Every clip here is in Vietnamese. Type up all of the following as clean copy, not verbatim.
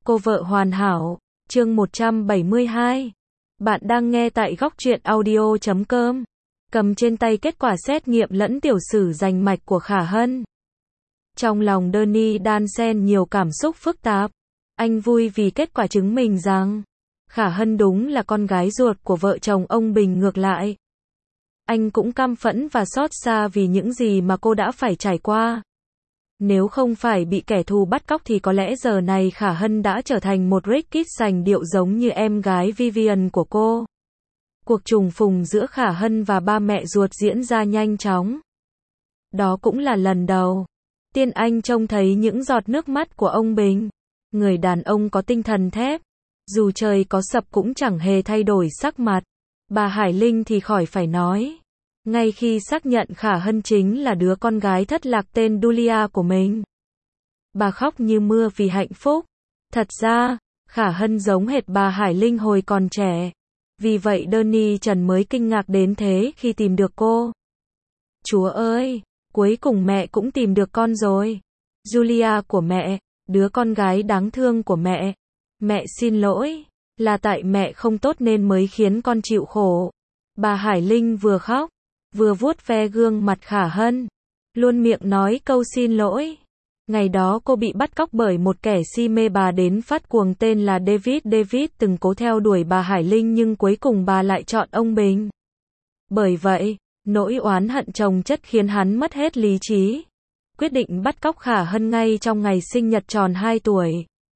Cô vợ hoàn hảo, chương 172. Bạn đang nghe tại góc truyện audio.com. Cầm trên tay kết quả xét nghiệm lẫn tiểu sử rành mạch của Khả Hân. Trong lòng Donnie đan xen nhiều cảm xúc phức tạp. Anh vui vì kết quả chứng minh rằng Khả Hân đúng là con gái ruột của vợ chồng ông Bình ngược lại. Anh cũng căm phẫn và xót xa vì những gì mà cô đã phải trải qua. Nếu không phải bị kẻ thù bắt cóc thì có lẽ giờ này Khả Hân đã trở thành một rich kid sành điệu giống như em gái Vivian của cô. Cuộc trùng phùng giữa Khả Hân và ba mẹ ruột diễn ra nhanh chóng. Đó cũng là lần đầu tiên anh trông thấy những giọt nước mắt của ông Bình. Người đàn ông có tinh thần thép. Dù trời có sập cũng chẳng hề thay đổi sắc mặt. Bà Hải Linh thì khỏi phải nói. Ngay khi xác nhận Khả Hân chính là đứa con gái thất lạc tên Julia của mình, bà khóc như mưa vì hạnh phúc. Thật ra, Khả Hân giống hệt bà Hải Linh hồi còn trẻ. Vì vậy Donnie Trần mới kinh ngạc đến thế khi tìm được cô. Chúa ơi, cuối cùng mẹ cũng tìm được con rồi. Julia của mẹ, đứa con gái đáng thương của mẹ. Mẹ xin lỗi, là tại mẹ không tốt nên mới khiến con chịu khổ. Bà Hải Linh vừa khóc, vừa vuốt ve gương mặt Khả Hân, luôn miệng nói câu xin lỗi. Ngày đó cô bị bắt cóc bởi một kẻ si mê bà đến phát cuồng tên là David. David từng cố theo đuổi bà Hải Linh nhưng cuối cùng bà lại chọn ông Bình. Bởi vậy, nỗi oán hận chồng chất khiến hắn mất hết lý trí. Quyết định bắt cóc Khả Hân ngay trong ngày sinh nhật tròn 2 tuổi.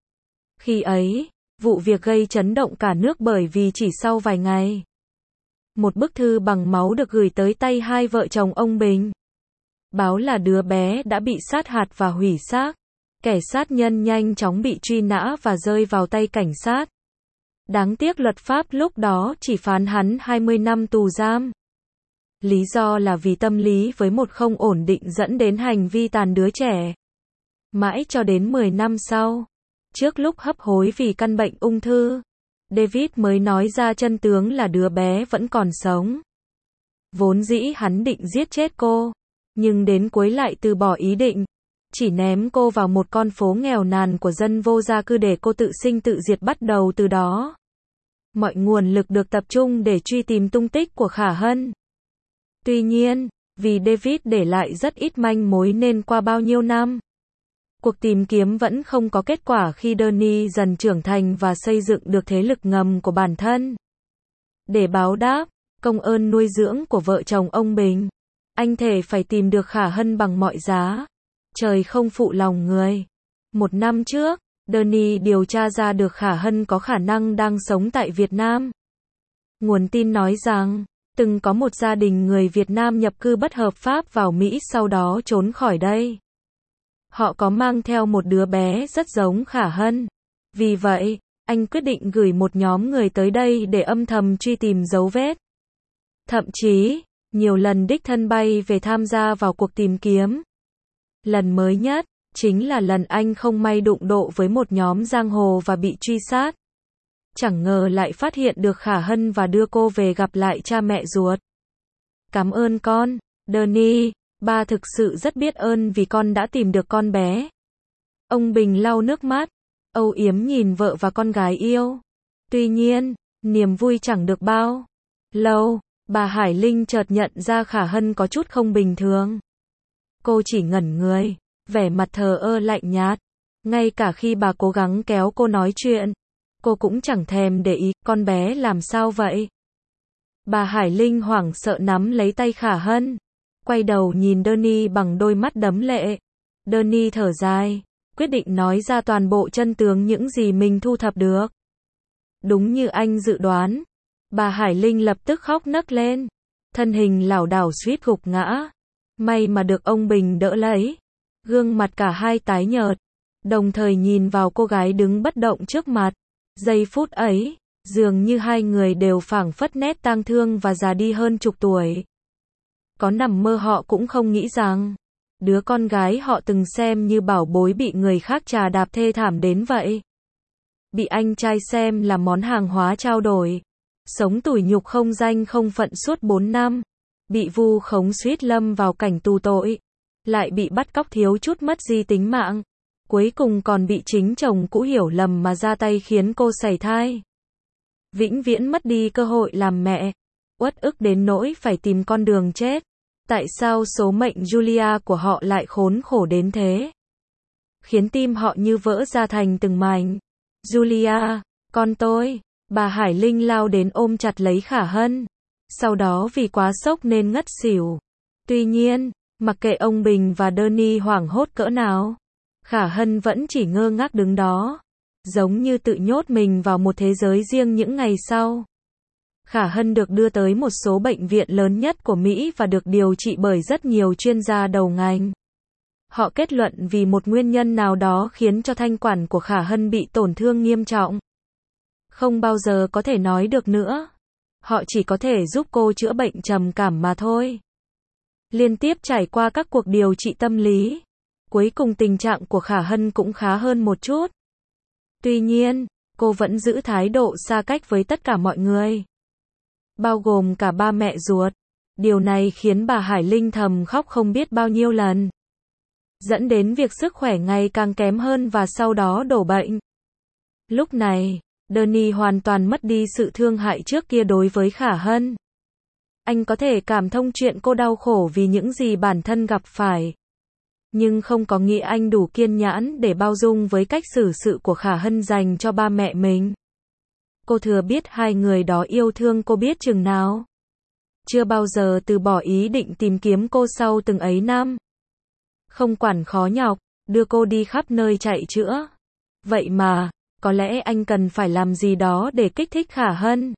Khi ấy, vụ việc gây chấn động cả nước bởi vì chỉ sau vài ngày, một bức thư bằng máu được gửi tới tay hai vợ chồng ông Bình. Báo là đứa bé đã bị sát hại và hủy xác. Kẻ sát nhân nhanh chóng bị truy nã và rơi vào tay cảnh sát. Đáng tiếc luật pháp lúc đó chỉ phán hắn 20 năm tù giam. Lý do là vì tâm lý với một không ổn định dẫn đến hành vi tàn đứa trẻ. Mãi cho đến 10 năm sau, trước lúc hấp hối vì căn bệnh ung thư, David mới nói ra chân tướng là đứa bé vẫn còn sống. Vốn dĩ hắn định giết chết cô, nhưng đến cuối lại từ bỏ ý định, chỉ ném cô vào một con phố nghèo nàn của dân vô gia cư để cô tự sinh tự diệt. Bắt đầu từ đó, mọi nguồn lực được tập trung để truy tìm tung tích của Khả Hân. Tuy nhiên, vì David để lại rất ít manh mối nên qua bao nhiêu năm, cuộc tìm kiếm vẫn không có kết quả. Khi Donnie dần trưởng thành và xây dựng được thế lực ngầm của bản thân, để báo đáp công ơn nuôi dưỡng của vợ chồng ông Bình, anh thề phải tìm được Khả Hân bằng mọi giá. Trời không phụ lòng người. 1 năm trước, Donnie điều tra ra được Khả Hân có khả năng đang sống tại Việt Nam. Nguồn tin nói rằng, từng có một gia đình người Việt Nam nhập cư bất hợp pháp vào Mỹ sau đó trốn khỏi đây. Họ có mang theo một đứa bé rất giống Khả Hân. Vì vậy, anh quyết định gửi một nhóm người tới đây để âm thầm truy tìm dấu vết. Thậm chí, nhiều lần đích thân bay về tham gia vào cuộc tìm kiếm. Lần mới nhất, chính là lần anh không may đụng độ với một nhóm giang hồ và bị truy sát. Chẳng ngờ lại phát hiện được Khả Hân và đưa cô về gặp lại cha mẹ ruột. Cảm ơn con, Donnie. Ba thực sự rất biết ơn vì con đã tìm được con bé. Ông Bình lau nước mắt, âu yếm nhìn vợ và con gái yêu. Tuy nhiên, niềm vui chẳng được bao lâu, bà Hải Linh chợt nhận ra Khả Hân có chút không bình thường. Cô chỉ ngẩn người, vẻ mặt thờ ơ lạnh nhạt. Ngay cả khi bà cố gắng kéo cô nói chuyện, cô cũng chẳng thèm để ý. Con bé làm sao vậy? Bà Hải Linh hoảng sợ nắm lấy tay Khả Hân, quay đầu nhìn Donnie bằng đôi mắt đẫm lệ. Donnie thở dài, quyết định nói ra toàn bộ chân tướng những gì mình thu thập được. Đúng như anh dự đoán, bà Hải Linh lập tức khóc nấc lên, thân hình lảo đảo suýt gục ngã. May mà được ông Bình đỡ lấy. Gương mặt cả hai tái nhợt, đồng thời nhìn vào cô gái đứng bất động trước mặt. Giây phút ấy, dường như hai người đều phảng phất nét tang thương và già đi hơn chục tuổi. Có nằm mơ họ cũng không nghĩ rằng, đứa con gái họ từng xem như bảo bối bị người khác trà đạp thê thảm đến vậy. Bị anh trai xem là món hàng hóa trao đổi. Sống tủi nhục không danh không phận suốt 4 năm. Bị vu khống suýt lâm vào cảnh tù tội. Lại bị bắt cóc thiếu chút mất đi tính mạng. Cuối cùng còn bị chính chồng cũ hiểu lầm mà ra tay khiến cô sảy thai. Vĩnh viễn mất đi cơ hội làm mẹ. Uất ức đến nỗi phải tìm con đường chết. Tại sao số mệnh Julia của họ lại khốn khổ đến thế? Khiến tim họ như vỡ ra thành từng mảnh. Julia, con tôi. Bà Hải Linh lao đến ôm chặt lấy Khả Hân. Sau đó vì quá sốc nên ngất xỉu. Tuy nhiên, mặc kệ ông Bình và Danny hoảng hốt cỡ nào, Khả Hân vẫn chỉ ngơ ngác đứng đó, giống như tự nhốt mình vào một thế giới riêng. Những ngày sau, Khả Hân được đưa tới một số bệnh viện lớn nhất của Mỹ và được điều trị bởi rất nhiều chuyên gia đầu ngành. Họ kết luận vì một nguyên nhân nào đó khiến cho thanh quản của Khả Hân bị tổn thương nghiêm trọng. Không bao giờ có thể nói được nữa. Họ chỉ có thể giúp cô chữa bệnh trầm cảm mà thôi. Liên tiếp trải qua các cuộc điều trị tâm lý, cuối cùng tình trạng của Khả Hân cũng khá hơn một chút. Tuy nhiên, cô vẫn giữ thái độ xa cách với tất cả mọi người, bao gồm cả ba mẹ ruột. Điều này khiến bà Hải Linh thầm khóc không biết bao nhiêu lần, dẫn đến việc sức khỏe ngày càng kém hơn và sau đó đổ bệnh. Lúc này, Danny hoàn toàn mất đi sự thương hại trước kia đối với Khả Hân. Anh có thể cảm thông chuyện cô đau khổ vì những gì bản thân gặp phải, nhưng không có nghĩa anh đủ kiên nhẫn để bao dung với cách xử sự của Khả Hân dành cho ba mẹ mình. Cô thừa biết hai người đó yêu thương cô biết chừng nào. Chưa bao giờ từ bỏ ý định tìm kiếm cô sau từng ấy năm. Không quản khó nhọc, đưa cô đi khắp nơi chạy chữa. Vậy mà, có lẽ anh cần phải làm gì đó để kích thích Khả Hân,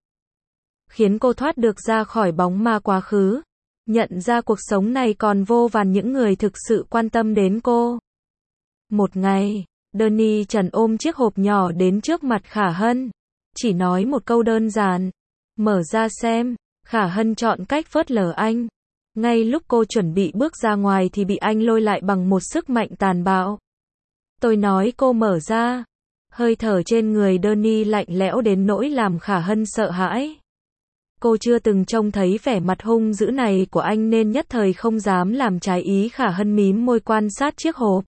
khiến cô thoát được ra khỏi bóng ma quá khứ, nhận ra cuộc sống này còn vô vàn những người thực sự quan tâm đến cô. Một ngày, Danny trần ôm chiếc hộp nhỏ đến trước mặt Khả Hân, chỉ nói một câu đơn giản, mở ra xem. Khả Hân chọn cách phớt lờ anh. Ngay lúc cô chuẩn bị bước ra ngoài thì bị anh lôi lại bằng một sức mạnh tàn bạo. Tôi nói cô mở ra. Hơi thở trên người Danny lạnh lẽo đến nỗi làm Khả Hân sợ hãi. Cô chưa từng trông thấy vẻ mặt hung dữ này của anh nên nhất thời không dám làm trái ý. Khả Hân mím môi quan sát chiếc hộp.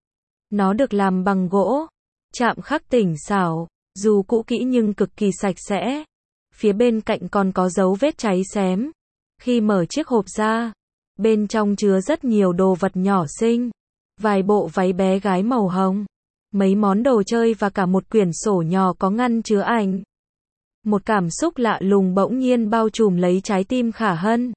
Nó được làm bằng gỗ, chạm khắc tinh xảo, dù cũ kỹ nhưng cực kỳ sạch sẽ. Phía bên cạnh còn có dấu vết cháy xém. Khi mở chiếc hộp ra, bên trong chứa rất nhiều đồ vật nhỏ xinh, vài bộ váy bé gái màu hồng, mấy món đồ chơi và cả một quyển sổ nhỏ có ngăn chứa ảnh. Một cảm xúc lạ lùng bỗng nhiên bao trùm lấy trái tim Khả Hân.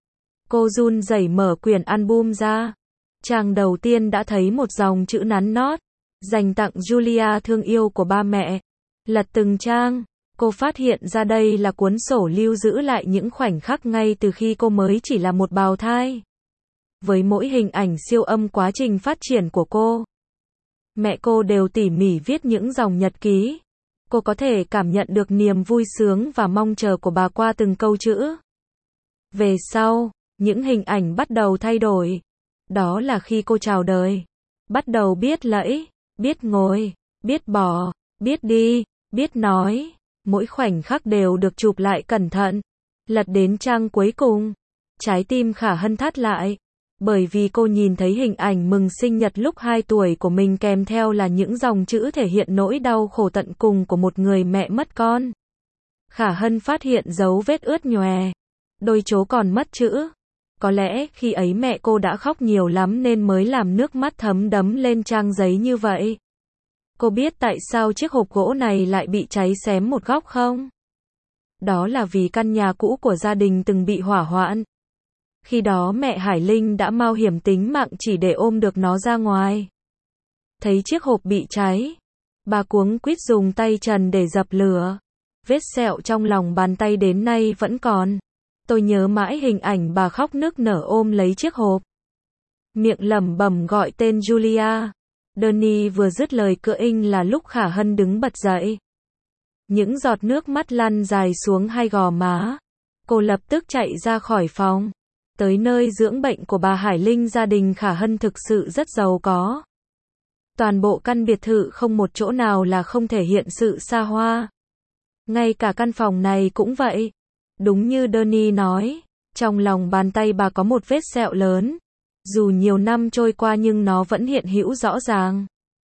Cô run rẩy mở quyển album ra. Trang đầu tiên đã thấy một dòng chữ nắn nót, dành tặng Julia thương yêu của ba mẹ. Lật từng trang, cô phát hiện ra đây là cuốn sổ lưu giữ lại những khoảnh khắc ngay từ khi cô mới chỉ là một bào thai. Với mỗi hình ảnh siêu âm quá trình phát triển của cô, mẹ cô đều tỉ mỉ viết những dòng nhật ký. Cô có thể cảm nhận được niềm vui sướng và mong chờ của bà qua từng câu chữ. Về sau, những hình ảnh bắt đầu thay đổi. Đó là khi cô chào đời, bắt đầu biết lẫy, biết ngồi, biết bò, biết đi, biết nói. Mỗi khoảnh khắc đều được chụp lại cẩn thận. Lật đến trang cuối cùng, trái tim Khả Hân thắt lại. Bởi vì cô nhìn thấy hình ảnh mừng sinh nhật lúc 2 tuổi của mình kèm theo là những dòng chữ thể hiện nỗi đau khổ tận cùng của một người mẹ mất con. Khả Hân phát hiện dấu vết ướt nhòe, đôi chố còn mất chữ. Có lẽ khi ấy mẹ cô đã khóc nhiều lắm nên mới làm nước mắt thấm đẫm lên trang giấy như vậy. Cô biết tại sao chiếc hộp gỗ này lại bị cháy xém một góc không? Đó là vì căn nhà cũ của gia đình từng bị hỏa hoạn. Khi đó mẹ Hải Linh đã mạo hiểm tính mạng chỉ để ôm được nó ra ngoài. Thấy chiếc hộp bị cháy, bà cuống quýt dùng tay trần để dập lửa. Vết sẹo trong lòng bàn tay đến nay vẫn còn. Tôi nhớ mãi hình ảnh bà khóc nức nở ôm lấy chiếc hộp, miệng lẩm bẩm gọi tên Julia. Danny vừa dứt lời cựa inh là lúc Khả Hân đứng bật dậy. Những giọt nước mắt lăn dài xuống hai gò má. Cô lập tức chạy ra khỏi phòng, tới nơi dưỡng bệnh của bà Hải Linh. Gia đình Khả Hân thực sự rất giàu có. Toàn bộ căn biệt thự không một chỗ nào là không thể hiện sự xa hoa. Ngay cả căn phòng này cũng vậy. Đúng như Danny nói, trong lòng bàn tay bà có một vết sẹo lớn. Dù nhiều năm trôi qua nhưng nó vẫn hiện hữu rõ ràng.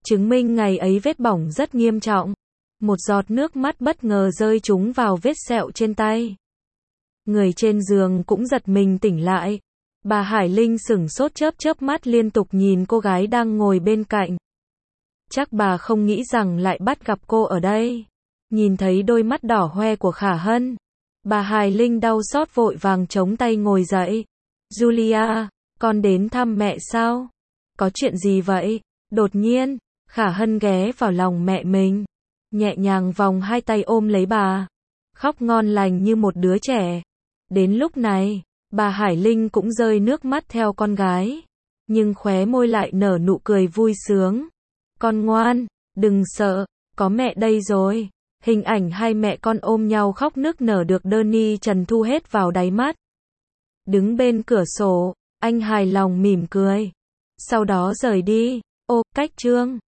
chứng minh ngày ấy vết bỏng rất nghiêm trọng. Một giọt nước mắt bất ngờ rơi trúng vào vết sẹo trên tay. Người trên giường cũng giật mình tỉnh lại. Bà Hải Linh sửng sốt chớp chớp mắt liên tục nhìn cô gái đang ngồi bên cạnh. Chắc bà không nghĩ rằng lại bắt gặp cô ở đây. Nhìn thấy đôi mắt đỏ hoe của Khả Hân, bà Hải Linh đau xót vội vàng chống tay ngồi dậy. Julia, con đến thăm mẹ sao? Có chuyện gì vậy? Đột nhiên, Khả Hân ghé vào lòng mẹ mình, nhẹ nhàng vòng hai tay ôm lấy bà, khóc ngon lành như một đứa trẻ. Đến lúc này, bà Hải Linh cũng rơi nước mắt theo con gái, nhưng khóe môi lại nở nụ cười vui sướng. Con ngoan, đừng sợ, có mẹ đây rồi. Hình ảnh hai mẹ con ôm nhau khóc nức nở được Danny Trần thu hết vào đáy mắt. Đứng bên cửa sổ, anh hài lòng mỉm cười. Sau đó rời đi. Ô, cách chương